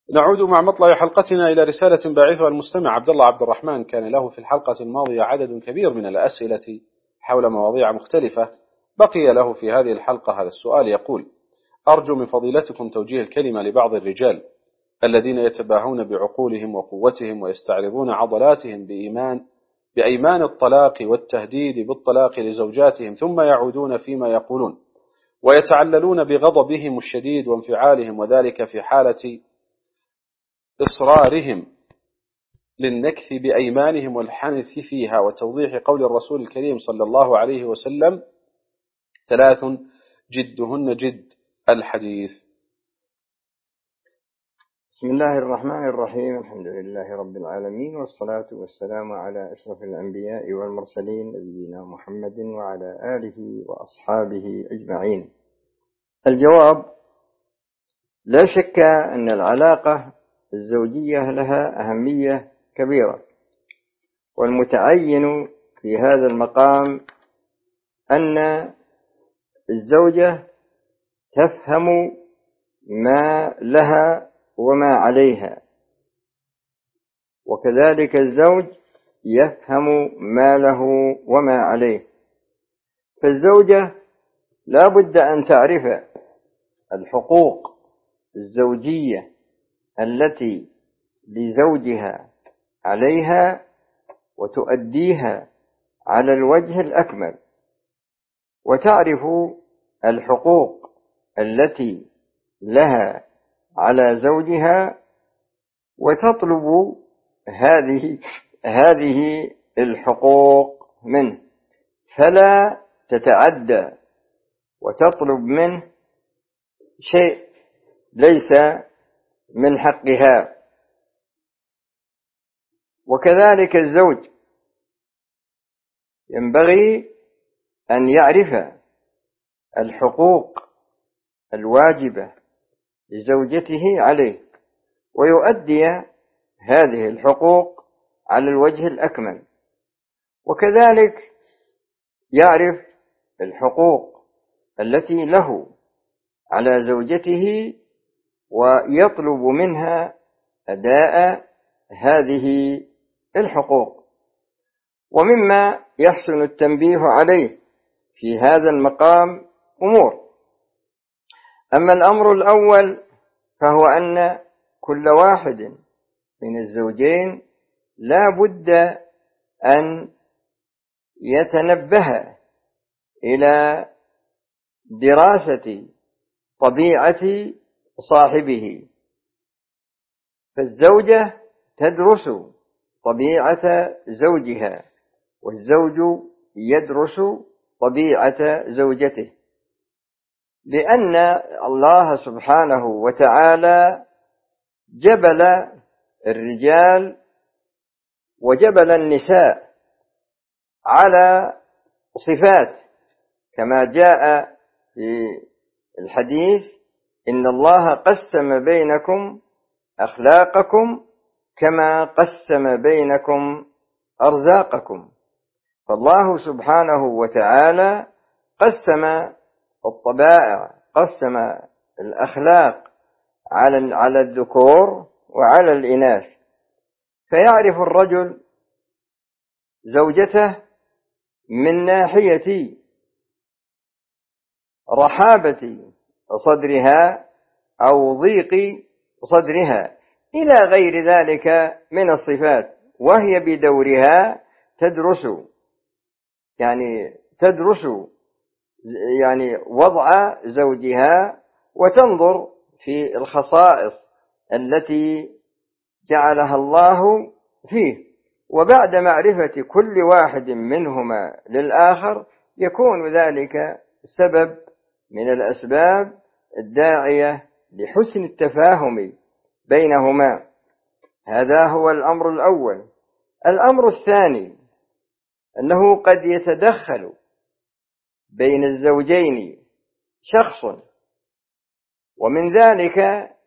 نعود مع مطلع حلقتنا إلى رسالة باعثها المستمع عبد الله عبد الرحمن، كان له في الحلقة الماضية عدد كبير من الأسئلة حول مواضيع مختلفة. بقي له في هذه الحلقة هذا السؤال يقول: أرجو من فضيلتكم توجيه الكلمة لبعض الرجال الذين يتباهون بعقولهم وقوتهم ويستعرضون عضلاتهم بأيمان الطلاق والتهديد بالطلاق لزوجاتهم، ثم يعودون فيما يقولون ويتعللون بغضبهم الشديد وانفعالهم، وذلك في حالة إصرارهم للنكث بأيمانهم والحنث فيها، وتوضيح قول الرسول الكريم صلى الله عليه وسلم: 3 جدهن جد، الحديث. بسم الله الرحمن الرحيم. الحمد لله رب العالمين، والصلاة والسلام على أشرف الأنبياء والمرسلين نبينا محمد وعلى آله وأصحابه أجمعين. الجواب: لا شك أن العلاقة الزوجية لها أهمية كبيرة، والمتعين في هذا المقام أن الزوجة تفهم ما لها وما عليها، وكذلك الزوج يفهم ما له وما عليه. فالزوجة لا بد أن تعرف الحقوق الزوجية التي لزوجها عليها وتؤديها على الوجه الأكمل، وتعرف الحقوق التي لها على زوجها وتطلب هذه الحقوق منه، فلا تتعدى وتطلب منه شيء ليس من حقها. وكذلك الزوج ينبغي أن يعرف الحقوق الواجبة لزوجته عليه، ويؤدي هذه الحقوق على الوجه الأكمل، وكذلك يعرف الحقوق التي له على زوجته ويطلب منها أداء هذه الحقوق. ومما يحسن التنبيه عليه في هذا المقام أمور. أما الأمر الأول فهو أن كل واحد من الزوجين لا بد أن يتنبه إلى دراسة طبيعة صاحبه. فالزوجة تدرس طبيعة زوجها، والزوج يدرس طبيعة زوجته، لأن الله سبحانه وتعالى جبل الرجال وجبل النساء على صفات، كما جاء في الحديث: إن الله قسم بينكم أخلاقكم كما قسم بينكم أرزاقكم. فالله سبحانه وتعالى قسم الطبائع، قسم الأخلاق على الذكور وعلى الإناث. فيعرف الرجل زوجته من ناحية رحابة صدرها أو ضيق صدرها إلى غير ذلك من الصفات، وهي بدورها تدرس وضع زوجها، وتنظر في الخصائص التي جعلها الله فيه. وبعد معرفة كل واحد منهما للآخر يكون ذلك سبب من الأسباب الداعية لحسن التفاهم بينهما. هذا هو الأمر الأول. الأمر الثاني أنه قد يتدخل بين الزوجين شخص، ومن ذلك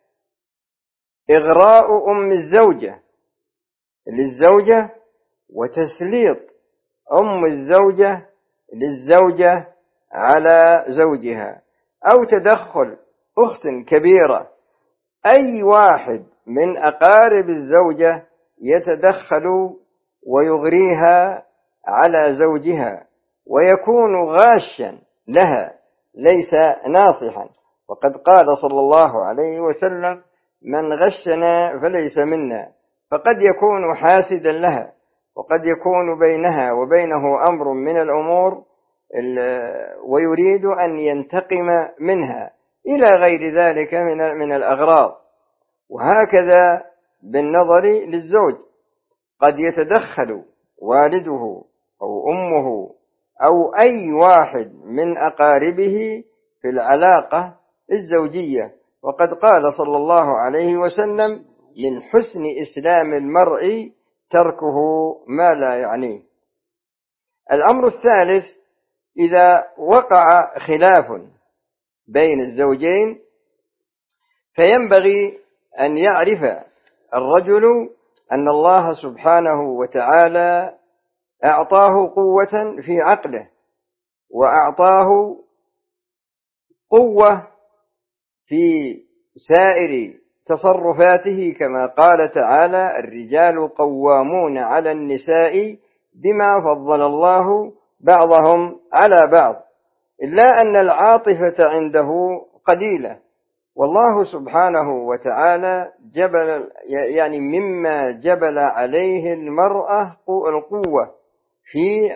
إغراء أم الزوجة للزوجة، وتسليط أم الزوجة للزوجة على زوجها، أو تدخل أخت كبيرة. أي واحد من أقارب الزوجة يتدخل ويغريها على زوجها ويكون غاشا لها ليس ناصحا. وقد قال صلى الله عليه وسلم: من غشنا فليس منا. فقد يكون حاسدا لها، وقد يكون بينها وبينه أمر من الأمور ويريد أن ينتقم منها إلى غير ذلك من الأغراض. وهكذا بالنظر للزوج قد يتدخل والده أو أمه أو أي واحد من أقاربه في العلاقة الزوجية. وقد قال صلى الله عليه وسلم: من حسن إسلام المرء تركه ما لا يعنيه. الأمر الثالث: إذا وقع خلاف بين الزوجين فينبغي أن يعرف الرجل أن الله سبحانه وتعالى أعطاه قوة في عقله، وأعطاه قوة في سائر تصرفاته، كما قال تعالى: الرجال قوامون على النساء بما فضل الله بعضهم على بعض. إلا أن العاطفة عنده قليلة، والله سبحانه وتعالى مما جبل عليه المرأة القوة في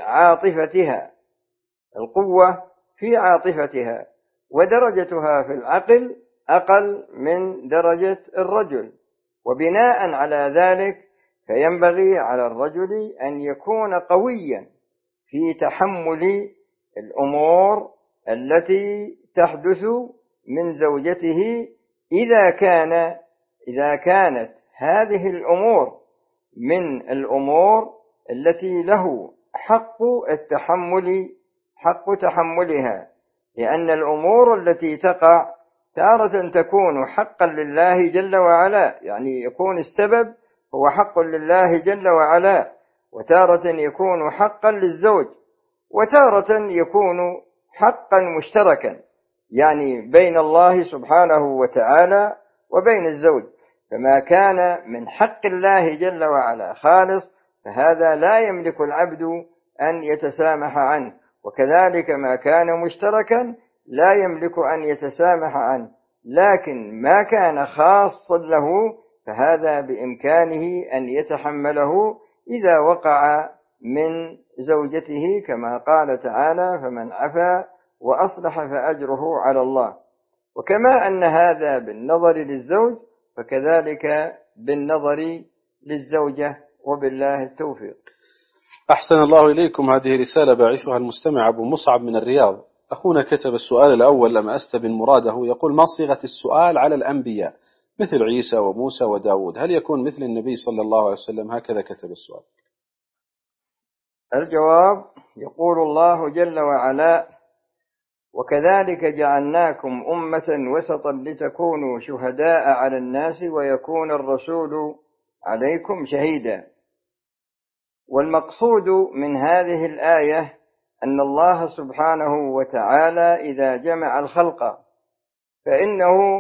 عاطفتها، ودرجتها في العقل أقل من درجة الرجل. وبناء على ذلك فينبغي على الرجل أن يكون قويا في تحمل الأمور التي تحدث من زوجته، إذا كانت هذه الأمور من الأمور التي له حق تحملها. لأن الأمور التي تقع تارة تكون حقا لله جل وعلا، يعني يكون السبب هو حق لله جل وعلا، وتارة يكون حقا للزوج، وتارة يكون حقا مشتركا، يعني بين الله سبحانه وتعالى وبين الزوج. فما كان من حق الله جل وعلا خالص فهذا لا يملك العبد أن يتسامح عنه، وكذلك ما كان مشتركا لا يملك أن يتسامح عنه. لكن ما كان خاصا له فهذا بإمكانه أن يتحمله إذا وقع من زوجته، كما قال تعالى: فمن عفا وأصلح فأجره على الله. وكما أن هذا بالنظر للزوج فكذلك بالنظر للزوجة، وبالله التوفيق. أحسن الله إليكم. هذه رسالة باعثها المستمع أبو مصعب من الرياض. أخونا كتب السؤال الأول لم أستبن مراده، يقول: ما صيغة السؤال على الأنبياء مثل عيسى وموسى وداود؟ هل يكون مثل النبي صلى الله عليه وسلم؟ هكذا كتب السؤال. الجواب: يقول الله جل وعلا: وكذلك جعلناكم أمة وسطا لتكونوا شهداء على الناس ويكون الرسول عليكم شهيدا. والمقصود من هذه الآية أن الله سبحانه وتعالى إذا جمع الخلق فإنه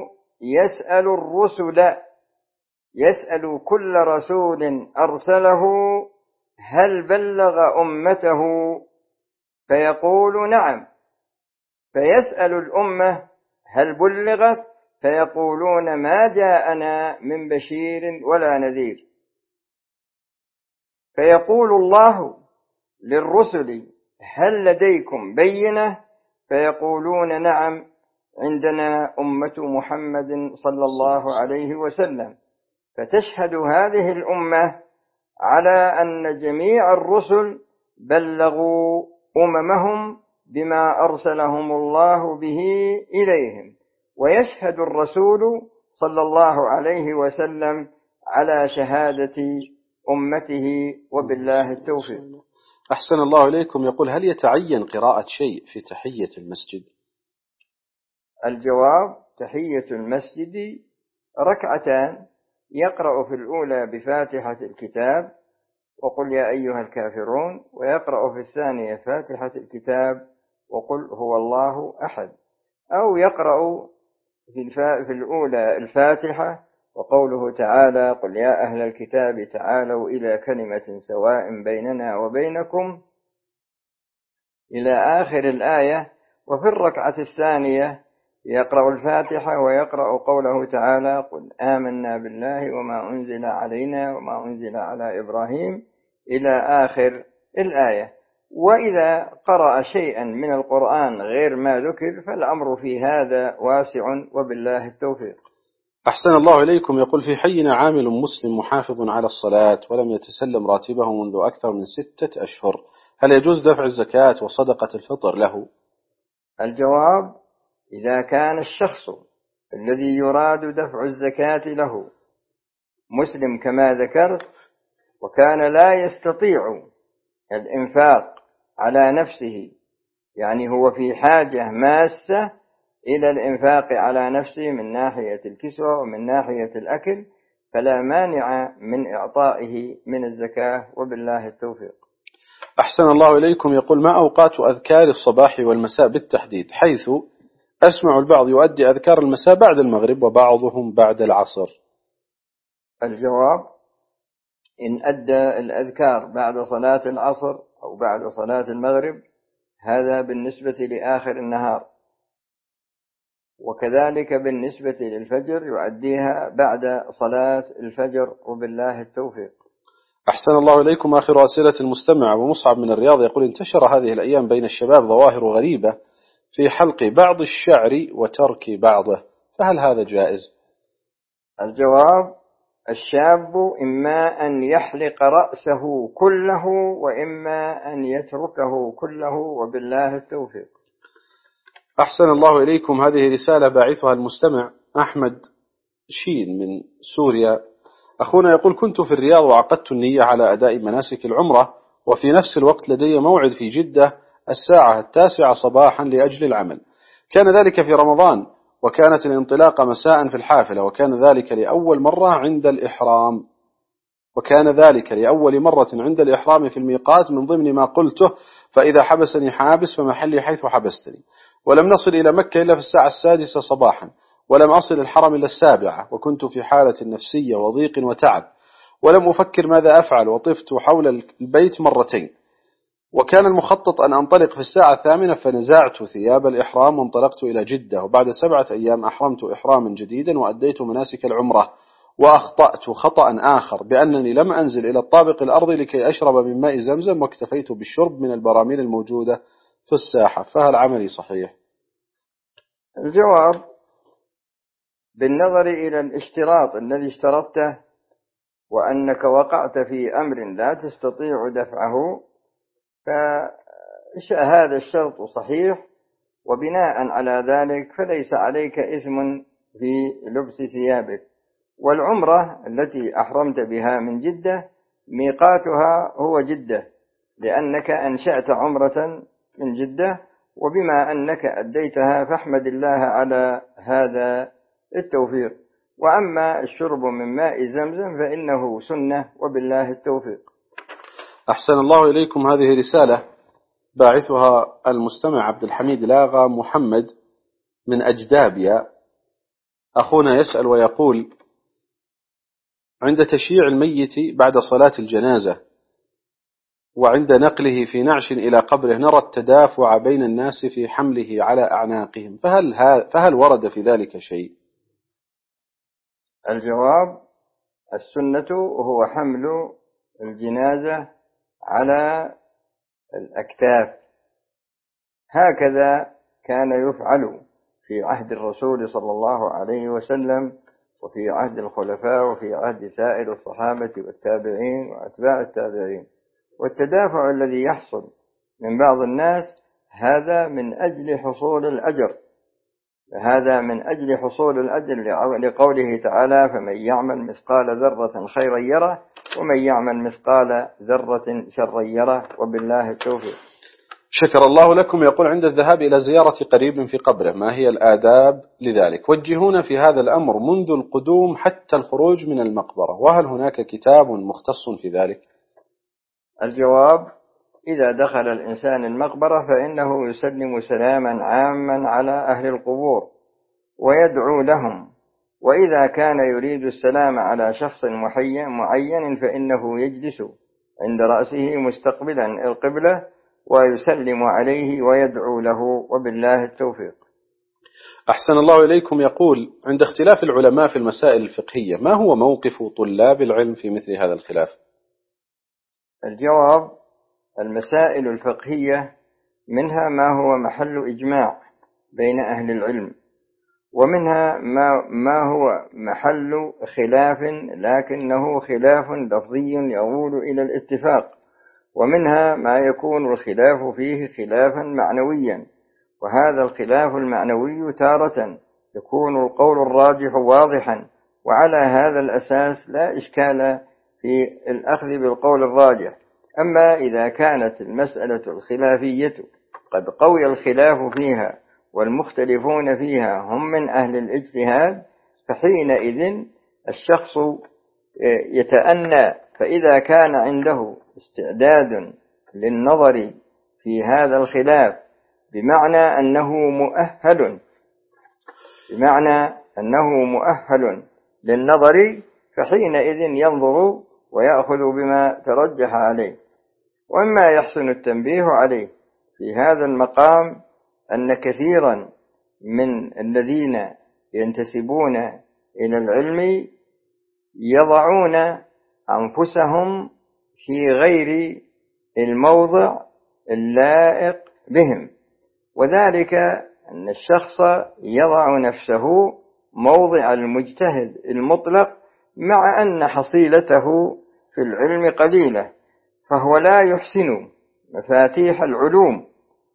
يسأل كل رسول أرسله: هل بلغ أمته؟ فيقول: نعم. فيسأل الأمة: هل بلغت؟ فيقولون: ما جاءنا من بشير ولا نذير. فيقول الله للرسل: هل لديكم بينة؟ فيقولون: نعم، عندنا أمة محمد صلى الله عليه وسلم. فتشهد هذه الأمة على أن جميع الرسل بلغوا أممهم بما أرسلهم الله به إليهم، ويشهد الرسول صلى الله عليه وسلم على شهادة أمته، وبالله التوفيق. أحسن الله إليكم. يقول: هل يتعين قراءة شيء في تحية المسجد؟ الجواب: تحية المسجد ركعتان، يقرأ في الأولى بفاتحة الكتاب وقل يا أيها الكافرون، ويقرأ في الثانية فاتحة الكتاب وقل هو الله أحد، أو يقرأ في الأولى الفاتحة وقوله تعالى: قل يا أهل الكتاب تعالوا إلى كلمة سواء بيننا وبينكم، إلى آخر الآية. وفي الركعة الثانية يقرأ الفاتحة ويقرأ قوله تعالى: قل آمنا بالله وما أنزل علينا وما أنزل على إبراهيم، إلى آخر الآية. وإذا قرأ شيئا من القرآن غير ما ذكر فالأمر في هذا واسع، وبالله التوفيق. أحسن الله إليكم. يقول: في حينا عامل مسلم محافظ على الصلاة ولم يتسلم راتبه منذ أكثر من 6 أشهر، هل يجوز دفع الزكاة وصدقة الفطر له؟ الجواب: إذا كان الشخص الذي يراد دفع الزكاة له مسلم كما ذكرت، وكان لا يستطيع الإنفاق على نفسه، يعني هو في حاجة ماسة إلى الإنفاق على نفسه من ناحية الكسوة ومن ناحية الأكل، فلا مانع من إعطائه من الزكاة، وبالله التوفيق. أحسن الله إليكم. يقول: ما أوقات أذكار الصباح والمساء بالتحديد، حيث أسمع البعض يؤدي أذكار المساء بعد المغرب وبعضهم بعد العصر؟ الجواب: إن أدى الأذكار بعد صلاة العصر أو بعد صلاة المغرب هذا بالنسبة لآخر النهار، وكذلك بالنسبة للفجر يؤديها بعد صلاة الفجر، وبالله التوفيق. أحسن الله إليكم. آخر أسئلة المستمع ومصعب من الرياض يقول: انتشر هذه الأيام بين الشباب ظواهر غريبة في حلق بعض الشعر وترك بعضه، فهل هذا جائز؟ الجواب: الشاب إما أن يحلق رأسه كله وإما أن يتركه كله، وبالله التوفيق. أحسن الله إليكم. هذه رسالة باعثها المستمع أحمد شين من سوريا. أخونا يقول: كنت في الرياض وعقدت النية على أداء مناسك العمرة، وفي نفس الوقت لدي موعد في جدة 9:00 صباحا لأجل العمل. كان ذلك في رمضان، وكانت الانطلاقة مساء في الحافلة، وكان ذلك لأول مرة عند الإحرام في الميقات من ضمن ما قلته: فإذا حبسني حابس فمحلي حيث حبستني. ولم نصل إلى مكة إلا في 6:00 صباحا، ولم أصل الحرم إلا 7:00، وكنت في حالة نفسية وضيق وتعب، ولم أفكر ماذا أفعل، وطفت حول البيت مرتين. وكان المخطط أن أنطلق في 8:00، فنزعت ثياب الإحرام وانطلقت إلى جدة، وبعد 7 أيام أحرمت إحراما جديدا وأديت مناسك العمرة. وأخطأت خطأ آخر بأنني لم أنزل إلى الطابق الأرضي لكي أشرب من ماء زمزم، واكتفيت بالشرب من البراميل الموجودة في الساحة، فهل عملي صحيح؟ الجواب: بالنظر إلى الاشتراط الذي اشترطته وأنك وقعت في أمر لا تستطيع دفعه، فهذا الشرط صحيح، وبناء على ذلك فليس عليك إثم في لبس ثيابك. والعمرة التي أحرمت بها من جدة ميقاتها هو جدة، لأنك أنشأت عمرة من جدة، وبما أنك أديتها فاحمد الله على هذا التوفيق. وأما الشرب من ماء زمزم فإنه سنة، وبالله التوفيق. أحسن الله إليكم. هذه رسالة باعثها المستمع عبد الحميد لاغا محمد من أجدابيا. أخونا يسأل ويقول: عند تشييع الميت بعد صلاة الجنازة وعند نقله في نعش إلى قبره نرى التدافع بين الناس في حمله على أعناقهم، فهل ورد في ذلك شيء؟ الجواب: السنة هو حمل الجنازة على الأكتاف، هكذا كان يفعل في عهد الرسول صلى الله عليه وسلم، وفي عهد الخلفاء، وفي عهد سائر الصحابة والتابعين وأتباع التابعين. والتدافع الذي يحصل من بعض الناس هذا من أجل حصول الأجر، لقوله تعالى: فمن يعمل مثقال ذرة خيرا يره ومن يعمل مثقال ذرة شرا يره، وبالله التوفيق. شكر الله لكم. يقول: عند الذهاب إلى زيارة قريب في قبره ما هي الآداب لذلك؟ وجهونا في هذا الأمر منذ القدوم حتى الخروج من المقبرة، وهل هناك كتاب مختص في ذلك؟ الجواب: إذا دخل الإنسان المقبرة فإنه يسلم سلاما عاما على أهل القبور ويدعو لهم وإذا كان يريد السلام على شخص معين فإنه يجلس عند رأسه مستقبلا القبلة ويسلم عليه ويدعو له، وبالله التوفيق. أحسن الله إليكم. يقول: عند اختلاف العلماء في المسائل الفقهية، ما هو موقف طلاب العلم في مثل هذا الخلاف؟ الجواب: المسائل الفقهية منها ما هو محل إجماع بين أهل العلم، ومنها ما هو محل خلاف لكنه خلاف لفظي يؤول إلى الاتفاق، ومنها ما يكون الخلاف فيه خلافا معنويا، وهذا الخلاف المعنوي تارة يكون القول الراجح واضحا، وعلى هذا الأساس لا إشكال في الأخذ بالقول الراجح. أما إذا كانت المسألة الخلافية قد قوي الخلاف فيها والمختلفون فيها هم من أهل الاجتهاد، فحينئذ الشخص يتأنى، فإذا كان عنده استعداد للنظر في هذا الخلاف بمعنى أنه مؤهل للنظر، فحينئذ ينظر ويأخذ بما ترجح عليه. وما يحسن التنبيه عليه في هذا المقام أن كثيرا من الذين ينتسبون إلى العلم يضعون أنفسهم في غير الموضع اللائق بهم، وذلك أن الشخص يضع نفسه موضع المجتهد المطلق مع أن حصيلته في العلم قليلة، فهو لا يحسن مفاتيح العلوم،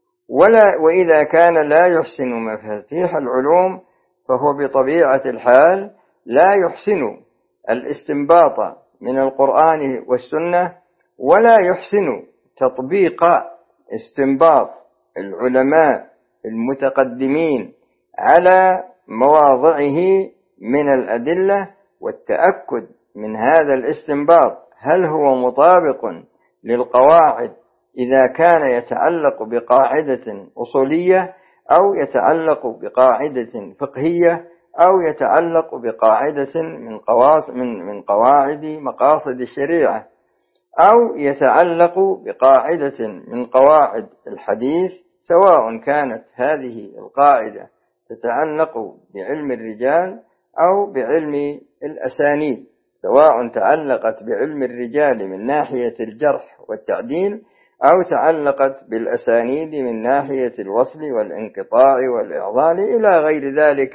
وإذا كان لا يحسن مفاتيح العلوم فهو بطبيعة الحال لا يحسن الاستنباط من القرآن والسنة، ولا يحسن تطبيق استنباط العلماء المتقدمين على مواضعه من الأدلة، والتأكد من هذا الاستنباط هل هو مطابق للقواعد إذا كان يتعلق بقاعدة أصولية، أو يتعلق بقاعدة فقهية، أو يتعلق بقاعدة من قواعد مقاصد الشريعة، أو يتعلق بقاعدة من قواعد الحديث، سواء كانت هذه القاعدة تتعلق بعلم الرجال أو بعلم الأسانيد، سواء تعلقت بعلم الرجال من ناحية الجرح والتعديل، أو تعلقت بالأسانيد من ناحية الوصل والانقطاع والإعضال إلى غير ذلك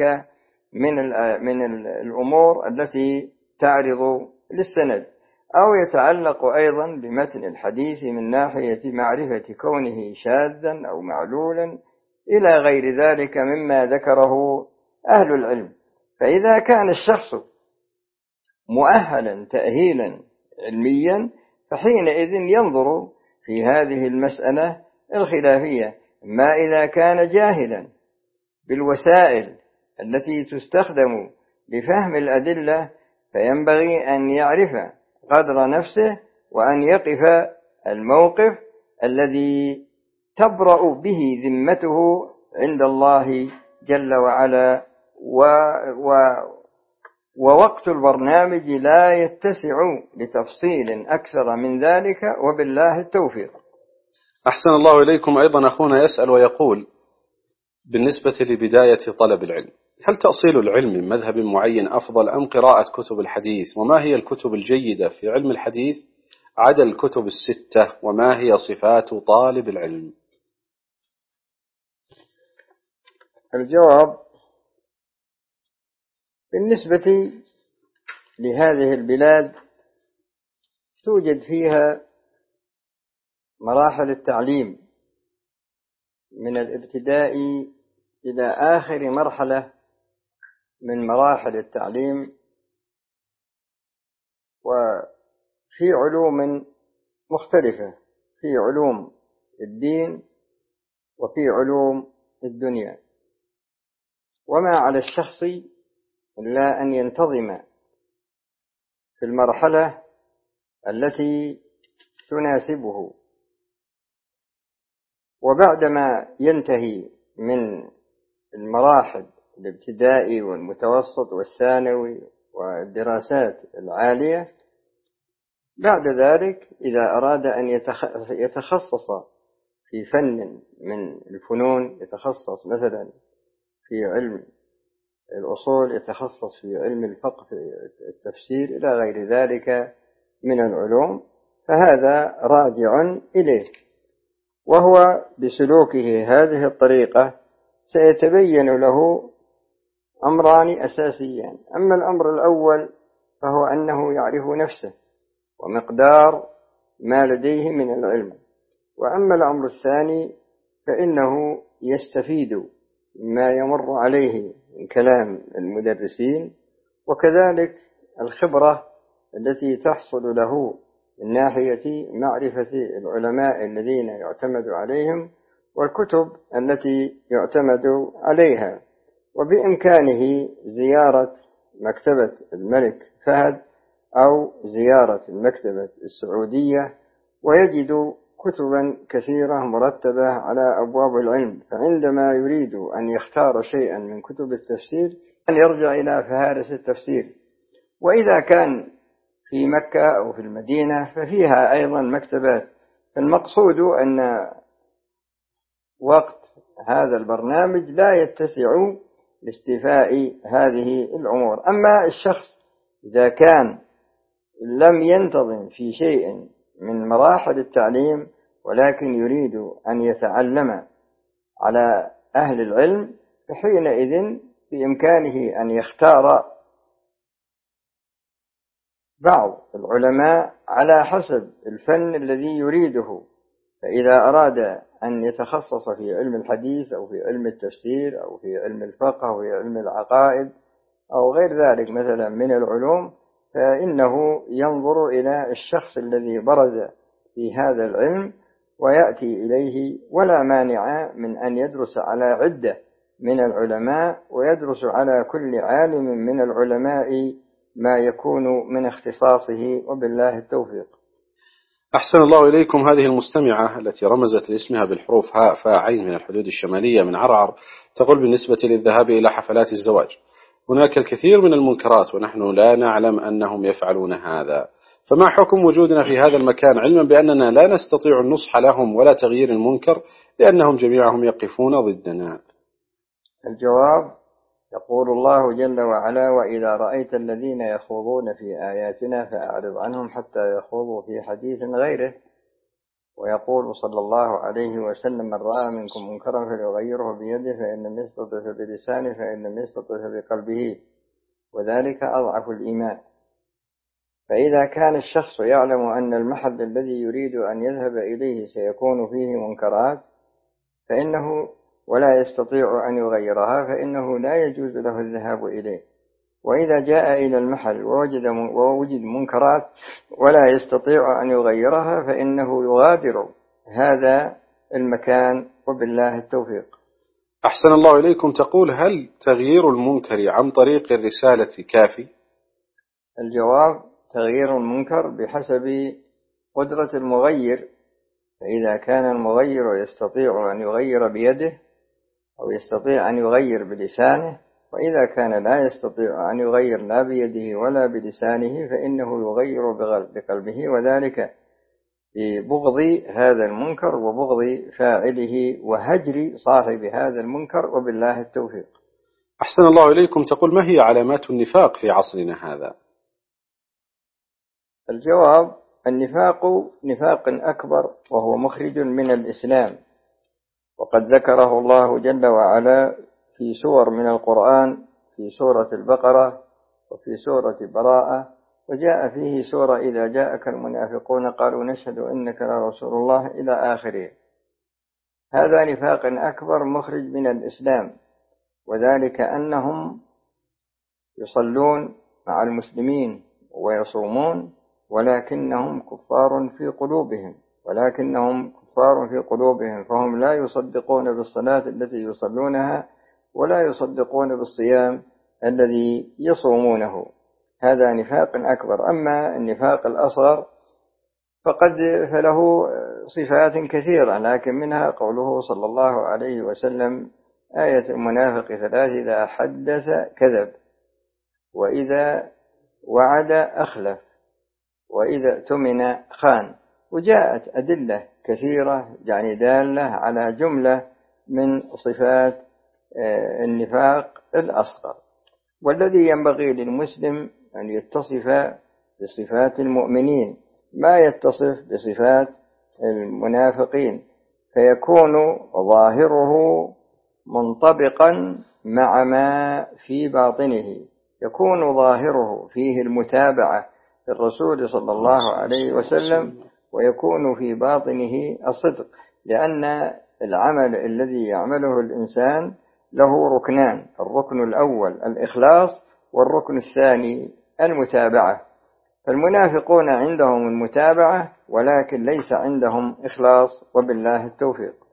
من الأمور التي تعرض للسند، أو يتعلق أيضا بمتن الحديث من ناحية معرفة كونه شاذا أو معلولا إلى غير ذلك مما ذكره أهل العلم. فإذا كان الشخص مؤهلا تأهيلا علميا فحينئذ ينظر في هذه المسألة الخلافية. ما إذا كان جاهلا بالوسائل التي تستخدم لفهم الأدلة فينبغي أن يعرف قدر نفسه وأن يقف الموقف الذي تبرأ به ذمته عند الله جل وعلا، ووقت البرنامج لا يتسع لتفصيل أكثر من ذلك، وبالله التوفيق. أحسن الله إليكم. أيضا أخونا يسأل ويقول: بالنسبة لبداية طلب العلم، هل تأصيل العلم من مذهب معين أفضل أم قراءة كتب الحديث؟ وما هي الكتب الجيدة في علم الحديث عدا الكتب الستة؟ وما هي صفات طالب العلم؟ الجواب: بالنسبة لهذه البلاد توجد فيها مراحل التعليم من الابتداء إلى آخر مرحلة من مراحل التعليم، وفي علوم مختلفة، في علوم الدين وفي علوم الدنيا، وما على الشخص إلا أن ينتظم في المرحلة التي تناسبه، وبعدما ينتهي من المراحل الابتدائي والمتوسط والثانوي والدراسات العالية. بعد ذلك إذا أراد أن يتخصص في فن من الفنون، يتخصص مثلا في علم الأصول، يتخصص في علم الفقه، في التفسير، إلى غير ذلك من العلوم، فهذا راجع إليه. وهو بسلوكه هذه الطريقة سيتبين له أمران أساسيان. أما الأمر الأول فهو أنه يعرف نفسه ومقدار ما لديه من العلم، وأما الأمر الثاني فإنه يستفيد ما يمر عليه من كلام المدرسين، وكذلك الخبرة التي تحصل له من ناحية معرفة العلماء الذين يعتمد عليهم والكتب التي يعتمد عليها. وبإمكانه زيارة مكتبة الملك فهد أو زيارة المكتبة السعودية ويجد كتبا كثيرة مرتبة على أبواب العلم، فعندما يريد أن يختار شيئا من كتب التفسير أن يرجع إلى فهارس التفسير. وإذا كان في مكة أو في المدينة ففيها أيضا مكتبات. فالمقصود أن وقت هذا البرنامج لا يتسع لاستيفاء هذه الأمور. أما الشخص إذا كان لم ينتظم في شيء من مراحل التعليم ولكن يريد أن يتعلم على أهل العلم، فحينئذ بإمكانه أن يختار بعض العلماء على حسب الفن الذي يريده. فإذا أراد أن يتخصص في علم الحديث أو في علم التفسير أو في علم الفقه أو في علم العقائد أو غير ذلك مثلا من العلوم، فإنه ينظر إلى الشخص الذي برز في هذا العلم ويأتي إليه، ولا مانع من أن يدرس على عدة من العلماء ويدرس على كل عالم من العلماء ما يكون من اختصاصه، وبالله التوفيق. أحسن الله إليكم. هذه المستمعة التي رمزت لاسمها بالحروف هاء فاء عين من الحدود الشمالية من عرعر تقول: بالنسبة للذهاب إلى حفلات الزواج هناك الكثير من المنكرات ونحن لا نعلم أنهم يفعلون هذا، فما حكم وجودنا في هذا المكان علما بأننا لا نستطيع النصح لهم ولا تغيير المنكر لأنهم جميعهم يقفون ضدنا؟ الجواب: يقول الله جل وعلا: وإذا رأيت الذين يخوضون في آياتنا فأعرض عنهم حتى يخوضوا في حديث غيره. ويقول صلى الله عليه وسلم: من رأى منكم منكرا فليغيره بيده، فإن لم يستطع فبلسانه، فإن لم يستطع فبقلبه، وذلك أضعف الإيمان. فإذا كان الشخص يعلم أن المحل الذي يريد أن يذهب إليه سيكون فيه منكرات فإنه ولا يستطيع أن يغيرها، فإنه لا يجوز له الذهاب إليه. وإذا جاء إلى المحل ووجد منكرات ولا يستطيع أن يغيرها فإنه يغادر هذا المكان، وبالله التوفيق. أحسن الله إليكم. تقول: هل تغيير المنكر عن طريق الرسالة كافي؟ الجواب: تغيير المنكر بحسب قدرة المغير. فإذا كان المغير يستطيع أن يغير بيده أو يستطيع أن يغير بلسانه، وإذا كان لا يستطيع أن يغير لا بيده ولا بلسانه فإنه يغير بقلبه، وذلك ببغض هذا المنكر وبغض فاعله وهجر صاحب هذا المنكر، وبالله التوفيق. أحسن الله إليكم. تقول: ما هي علامات النفاق في عصرنا هذا؟ الجواب: النفاق نفاق أكبر وهو مخرج من الإسلام، وقد ذكره الله جل وعلا في سور من القرآن، في سورة البقرة وفي سورة براءة، وجاء فيه سورة: إذا جاءك المنافقون قالوا نشهد إنك لرسول الله، إلى آخره. هذا نفاق أكبر مخرج من الإسلام، وذلك أنهم يصلون مع المسلمين ويصومون ولكنهم كفار في قلوبهم، فهم لا يصدقون بالصلاة التي يصلونها ولا يصدقون بالصيام الذي يصومونه. هذا نفاق أكبر. أما النفاق الأصغر فله صفات كثيرة، لكن منها قوله صلى الله عليه وسلم: آية المنافق 3: إذا حدث كذب، وإذا وعد أخلف، وإذا اؤتمن خان. وجاءت أدلة كثيرة يعني دالة على جملة من صفات النفاق الأصغر. والذي ينبغي للمسلم أن يتصف بصفات المؤمنين، ما يتصف بصفات المنافقين، فيكون ظاهره منطبقا مع ما في باطنه، يكون ظاهره فيه المتابعة للرسول صلى الله عليه وسلم، ويكون في باطنه الصدق، لأن العمل الذي يعمله الإنسان له ركنان: الركن الأول الإخلاص، والركن الثاني المتابعة. فالمنافقون عندهم المتابعة ولكن ليس عندهم إخلاص، وبالله التوفيق.